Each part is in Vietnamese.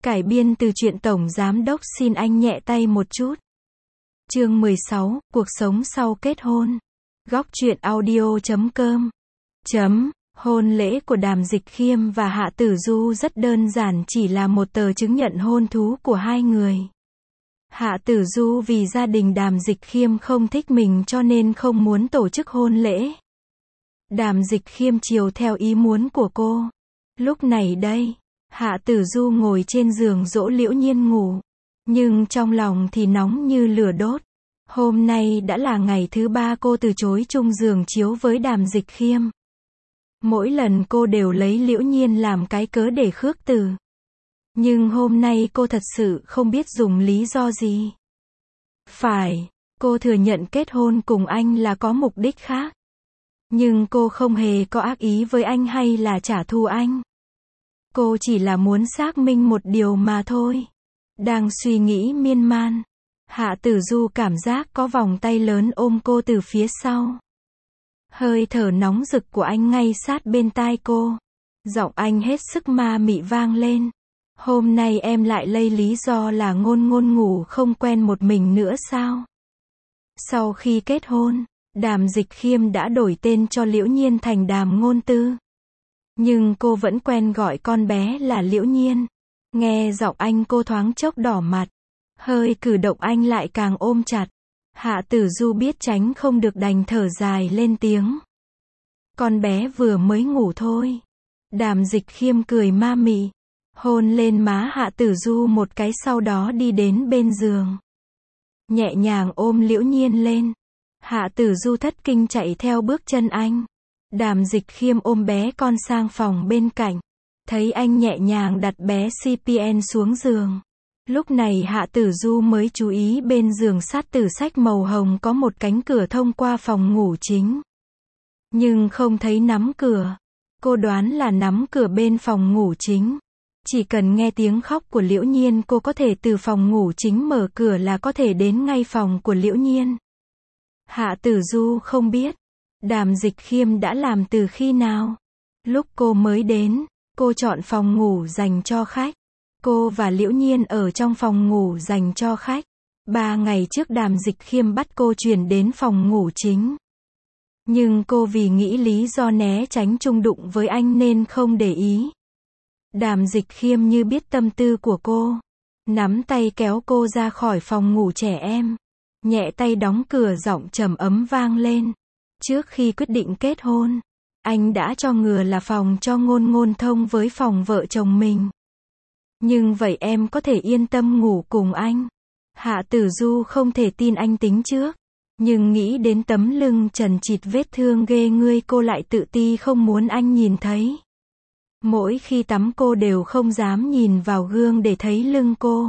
Cải biên từ truyện Tổng Giám Đốc xin anh nhẹ tay một chút. Chương 16, Cuộc sống sau kết hôn. Góc truyện audio.com. Hôn lễ của Đàm Dịch Khiêm và Hạ Tử Du rất đơn giản, chỉ là một tờ chứng nhận hôn thú của hai người. Hạ Tử Du vì gia đình Đàm Dịch Khiêm không thích mình cho nên không muốn tổ chức hôn lễ. Đàm Dịch Khiêm chiều theo ý muốn của cô. Lúc này đây, Hạ Tử Du ngồi trên giường dỗ Liễu Nhiên ngủ, nhưng trong lòng thì nóng như lửa đốt. Hôm nay đã là ngày thứ 3 cô từ chối chung giường chiếu với Đàm Dịch Khiêm. Mỗi lần cô đều lấy Liễu Nhiên làm cái cớ để khước từ. Nhưng hôm nay cô thật sự không biết dùng lý do gì. Phải, cô thừa nhận kết hôn cùng anh là có mục đích khác. Nhưng cô không hề có ác ý với anh hay là trả thù anh. Cô chỉ là muốn xác minh một điều mà thôi. Đang suy nghĩ miên man, Hạ Tử Du cảm giác có vòng tay lớn ôm cô từ phía sau. Hơi thở nóng rực của anh ngay sát bên tai cô. Giọng anh hết sức ma mị vang lên. Hôm nay em lại lấy lý do là ngôn ngủ không quen một mình nữa sao? Sau khi kết hôn, Đàm Dịch Khiêm đã đổi tên cho Liễu Nhiên thành Đàm Ngôn Tư. Nhưng cô vẫn quen gọi con bé là Liễu Nhiên. Nghe giọng anh cô thoáng chốc đỏ mặt. Hơi cử động anh lại càng ôm chặt. Hạ Tử Du biết tránh không được đành thở dài lên tiếng. Con bé vừa mới ngủ thôi. Đàm Dịch Khiêm cười ma mị. Hôn lên má Hạ Tử Du một cái, sau đó đi đến bên giường. Nhẹ nhàng ôm Liễu Nhiên lên. Hạ Tử Du thất kinh chạy theo bước chân anh. Đàm Dịch Khiêm ôm bé con sang phòng bên cạnh. Thấy anh nhẹ nhàng đặt bé CPN xuống giường. Lúc này Hạ Tử Du mới chú ý bên giường sát tử sách màu hồng có một cánh cửa thông qua phòng ngủ chính. Nhưng không thấy nắm cửa. Cô đoán là nắm cửa bên phòng ngủ chính. Chỉ cần nghe tiếng khóc của Liễu Nhiên, cô có thể từ phòng ngủ chính mở cửa là có thể đến ngay phòng của Liễu Nhiên. Hạ Tử Du không biết Đàm Dịch Khiêm đã làm từ khi nào. Lúc cô mới đến, cô chọn phòng ngủ dành cho khách. Cô và Liễu Nhiên ở trong phòng ngủ dành cho khách. 3 ngày trước Đàm Dịch Khiêm bắt cô chuyển đến phòng ngủ chính. Nhưng cô vì nghĩ lý do né tránh chung đụng với anh nên không để ý. Đàm Dịch Khiêm như biết tâm tư của cô. Nắm tay kéo cô ra khỏi phòng ngủ trẻ em. Nhẹ tay đóng cửa, giọng trầm ấm vang lên. Trước khi quyết định kết hôn, anh đã cho ngừa là phòng cho ngôn thông với phòng vợ chồng mình. Nhưng vậy em có thể yên tâm ngủ cùng anh. Hạ Tử Du không thể tin anh tính trước. Nhưng nghĩ đến tấm lưng chần chịt vết thương ghê ngươi, cô lại tự ti không muốn anh nhìn thấy. Mỗi khi tắm cô đều không dám nhìn vào gương để thấy lưng cô.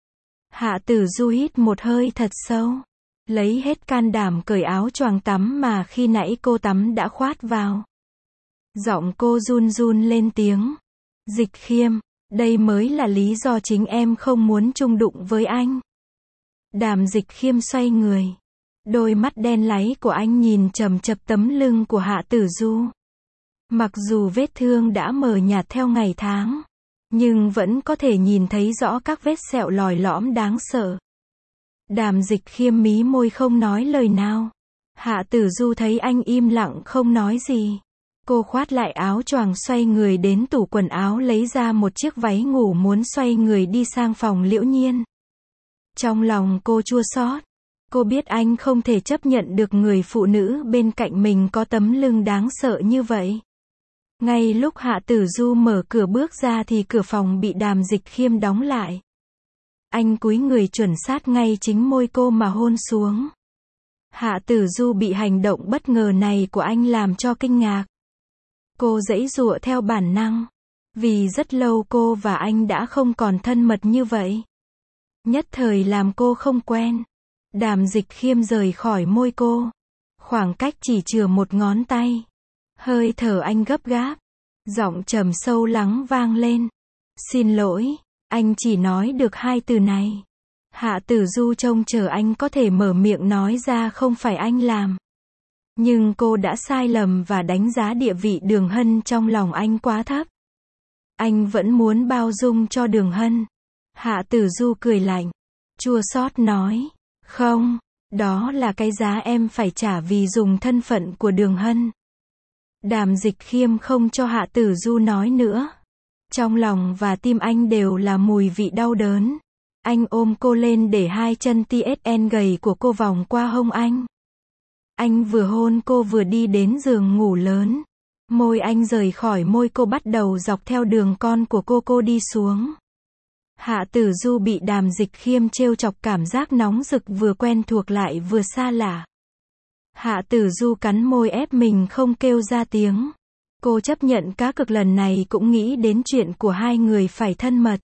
Hạ Tử Du hít một hơi thật sâu. Lấy hết can đảm cởi áo choàng tắm mà khi nãy cô tắm đã khoát vào. Giọng cô run run lên tiếng. Dịch Khiêm, đây mới là lý do chính em không muốn chung đụng với anh. Đàm Dịch Khiêm xoay người. Đôi mắt đen láy của anh nhìn chầm chập tấm lưng của Hạ Tử Du. Mặc dù vết thương đã mờ nhạt theo ngày tháng, nhưng vẫn có thể nhìn thấy rõ các vết sẹo lòi lõm đáng sợ. Đàm Dịch Khiêm mí môi không nói lời nào. Hạ Tử Du thấy anh im lặng không nói gì. Cô khoát lại áo choàng, xoay người đến tủ quần áo lấy ra một chiếc váy ngủ, muốn xoay người đi sang phòng Liễu Nhiên. Trong lòng cô chua xót. Cô biết anh không thể chấp nhận được người phụ nữ bên cạnh mình có tấm lưng đáng sợ như vậy. Ngay lúc Hạ Tử Du mở cửa bước ra thì cửa phòng bị Đàm Dịch Khiêm đóng lại. Anh cúi người chuẩn sát ngay chính môi cô mà hôn xuống. Hạ Tử Du bị hành động bất ngờ này của anh làm cho kinh ngạc. Cô giãy giụa theo bản năng. Vì rất lâu cô và anh đã không còn thân mật như vậy. Nhất thời làm cô không quen. Đàm Dịch Khiêm rời khỏi môi cô. Khoảng cách chỉ chừa một ngón tay. Hơi thở anh gấp gáp. Giọng trầm sâu lắng vang lên. Xin lỗi, anh chỉ nói được 2 từ này. Hạ Tử Du trông chờ anh có thể mở miệng nói ra không phải anh làm. Nhưng cô đã sai lầm và đánh giá địa vị Đường Hân trong lòng anh quá thấp. Anh vẫn muốn bao dung cho Đường Hân. Hạ Tử Du cười lạnh, chua xót nói, không, đó là cái giá em phải trả vì dùng thân phận của Đường Hân. Đàm Dịch Khiêm không cho Hạ Tử Du nói nữa. Trong lòng và tim anh đều là mùi vị đau đớn. Anh ôm cô lên để hai chân TSN gầy của cô vòng qua hông anh. Anh vừa hôn cô vừa đi đến giường ngủ lớn. Môi anh rời khỏi môi cô bắt đầu dọc theo đường con của cô đi xuống. Hạ Tử Du bị Đàm Dịch Khiêm trêu chọc, cảm giác nóng rực vừa quen thuộc lại vừa xa lạ. Hạ Tử Du cắn môi ép mình không kêu ra tiếng. Cô chấp nhận cá cược lần này cũng nghĩ đến chuyện của hai người phải thân mật.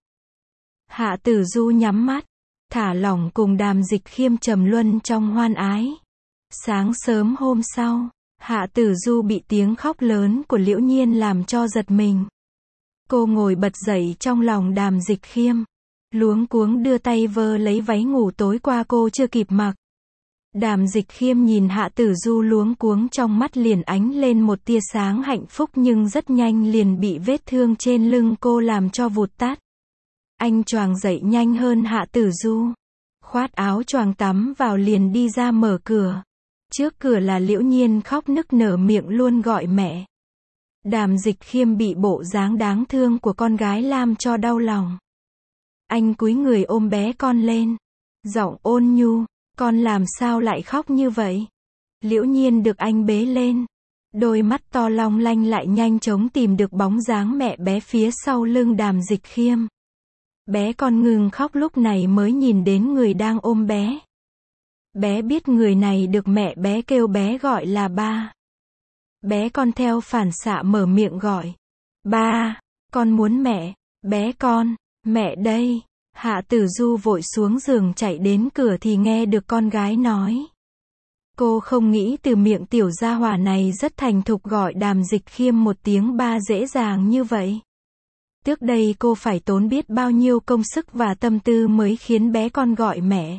Hạ Tử Du nhắm mắt, thả lỏng cùng Đàm Dịch Khiêm trầm luân trong hoan ái. Sáng sớm hôm sau, Hạ Tử Du bị tiếng khóc lớn của Liễu Nhiên làm cho giật mình. Cô ngồi bật dậy trong lòng Đàm Dịch Khiêm, luống cuống đưa tay vơ lấy váy ngủ tối qua cô chưa kịp mặc. Đàm Dịch Khiêm nhìn Hạ Tử Du luống cuống, trong mắt liền ánh lên một tia sáng hạnh phúc, nhưng rất nhanh liền bị vết thương trên lưng cô làm cho vụt tắt. Anh choàng dậy nhanh hơn Hạ Tử Du, khoát áo choàng tắm vào liền đi ra mở cửa. Trước cửa là Liễu Nhiên khóc nức nở, miệng luôn gọi mẹ. Đàm Dịch Khiêm bị bộ dáng đáng thương của con gái làm cho đau lòng. Anh cúi người ôm bé con lên, giọng ôn nhu, con làm sao lại khóc như vậy? Liễu Nhiên được anh bế lên, đôi mắt to long lanh lại nhanh chóng tìm được bóng dáng mẹ bé phía sau lưng Đàm Dịch Khiêm. Bé con ngừng khóc lúc này mới nhìn đến người đang ôm bé. Bé biết người này được mẹ bé kêu bé gọi là ba. Bé con theo phản xạ mở miệng gọi, ba, con muốn mẹ. Bé con, mẹ đây. Hạ Tử Du vội xuống giường chạy đến cửa thì nghe được con gái nói. Cô không nghĩ từ miệng tiểu gia hỏa này rất thành thục gọi Đàm Dịch Khiêm một tiếng ba dễ dàng như vậy. Trước đây cô phải tốn biết bao nhiêu công sức và tâm tư mới khiến bé con gọi mẹ.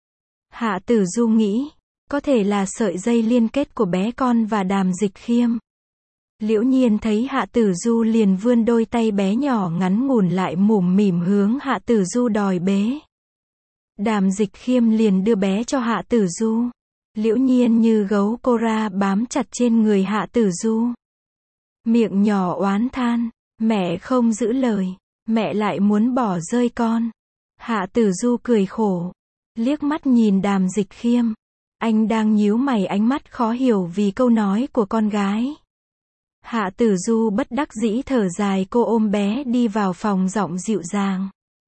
Hạ Tử Du nghĩ, có thể là sợi dây liên kết của bé con và Đàm Dịch Khiêm. Liễu Nhiên thấy Hạ Tử Du liền vươn đôi tay bé nhỏ ngắn ngủn lại mủm mỉm hướng Hạ Tử Du đòi bế. Đàm Dịch Khiêm liền đưa bé cho Hạ Tử Du. Liễu Nhiên như gấu cô ra bám chặt trên người Hạ Tử Du. Miệng nhỏ oán than, mẹ không giữ lời, mẹ lại muốn bỏ rơi con. Hạ Tử Du cười khổ, liếc mắt nhìn Đàm Dịch Khiêm. Anh đang nhíu mày, ánh mắt khó hiểu vì câu nói của con gái. Hạ Tử Du bất đắc dĩ thở dài, cô ôm bé đi vào phòng giọng dịu dàng.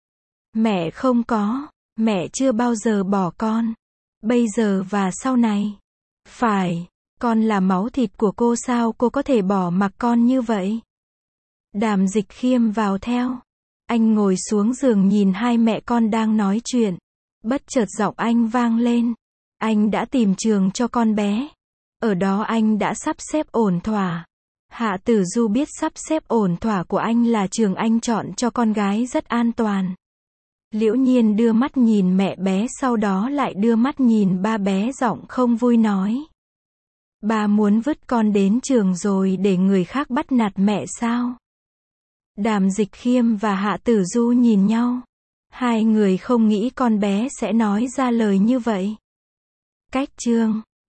Mẹ không có, mẹ chưa bao giờ bỏ con. Bây giờ và sau này. Phải, con là máu thịt của cô, sao cô có thể bỏ mặc con như vậy? Đàm Dịch Khiêm vào theo. Anh ngồi xuống giường nhìn hai mẹ con đang nói chuyện. Bất chợt giọng anh vang lên. Anh đã tìm trường cho con bé. Ở đó anh đã sắp xếp ổn thỏa. Hạ Tử Du biết sắp xếp ổn thỏa của anh là trường anh chọn cho con gái rất an toàn. Liễu Nhiên đưa mắt nhìn mẹ bé, sau đó lại đưa mắt nhìn ba bé, giọng không vui nói. Ba muốn vứt con đến trường rồi để người khác bắt nạt mẹ sao? Đàm Dịch Khiêm và Hạ Tử Du nhìn nhau. Hai người không nghĩ con bé sẽ nói ra lời như vậy. Cách chương